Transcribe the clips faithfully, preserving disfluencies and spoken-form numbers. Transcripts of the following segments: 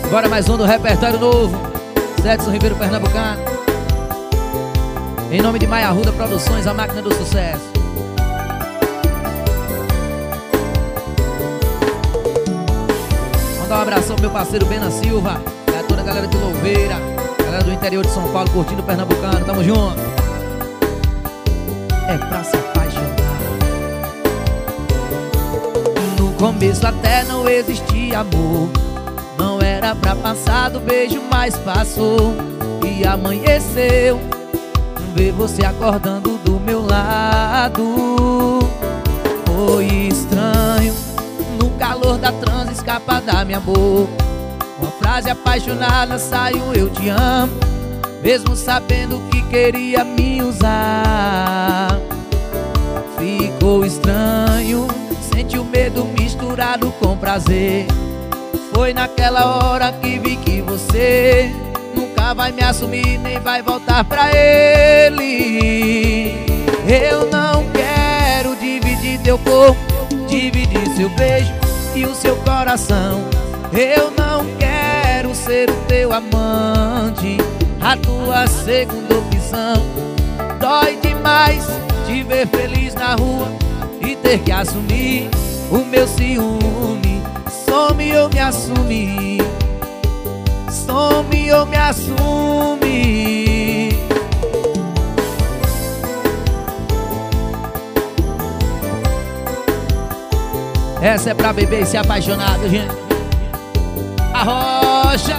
Agora mais um do repertório novo, Edson Ribeiro Pernambucano. Em nome de Maia Arruda Produções, a máquina do sucesso. Mandar um abração pro meu parceiro Bena Silva, e a toda a galera de Louveira, galera do interior de São Paulo, curtindo o Pernambucano. Tamo junto. É pra se apaixonar. No começo até não existia amor, não era pra passar do beijo, mas passou. E amanheceu, ver você acordando do meu lado. Foi estranho, no calor da transa escapa da minha boca uma frase apaixonada saiu: eu te amo, mesmo sabendo que queria me usar. Ficou estranho, senti o medo misturado com prazer. Foi naquela hora que vi que você nunca vai me assumir, nem vai voltar pra ele. Eu não quero dividir teu corpo, dividir seu beijo e o seu coração. Eu não quero ser o teu amante, a tua segunda opção. Dói demais te ver feliz na rua e ter que assumir o meu ciúme. Some ou me assume, some ou me assume. Essa é pra beber e se apaixonar, viu, gente? A Rocha.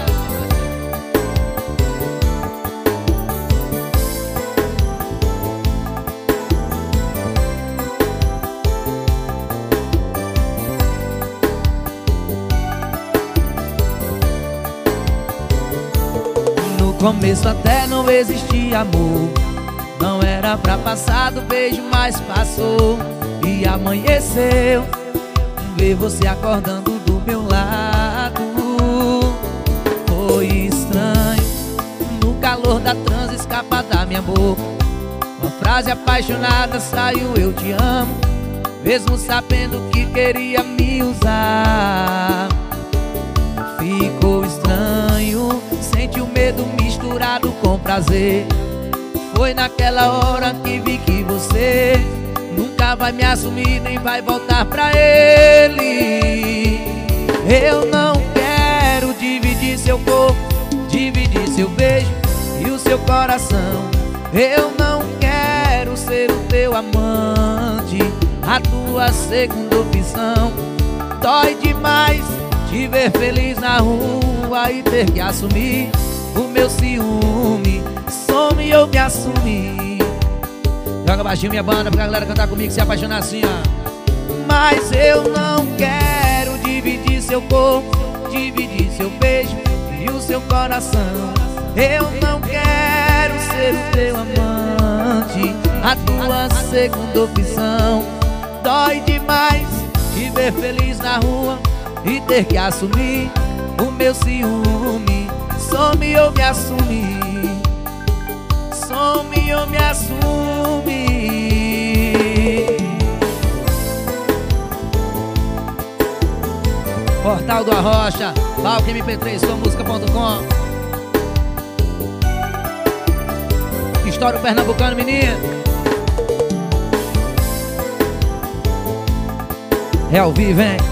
No começo até não existia amor, não era pra passar do beijo, mas passou. E amanheceu, ver você acordando do meu lado. Foi estranho, no calor da transa escapa da minha boca uma frase apaixonada saiu: eu te amo, mesmo sabendo que queria me usar. Ficou estranho, senti o medo misturado com prazer. Foi naquela hora que vi que você nunca vai me assumir, nem vai voltar pra ele. Eu não quero dividir seu corpo, dividir seu beijo e o seu coração. Eu não quero ser o teu amante, a tua segunda opção. Dói demais te ver feliz na rua e ter que assumir o meu ciúme. Some ou me assume. Joga baixinho minha banda pra galera cantar comigo, se apaixonar assim, ó. Mas eu não quero dividir seu corpo, dividir seu beijo e o seu coração. Eu não quero ser o teu amante, a tua segunda opção. Dói demais te ver feliz na rua e ter que assumir o meu ciúme. Some ou me assume, some ou me assume. Portal do Arrocha, palco M P três, sua música ponto com. História o Pernambucano, menino. É ao vivo, hein?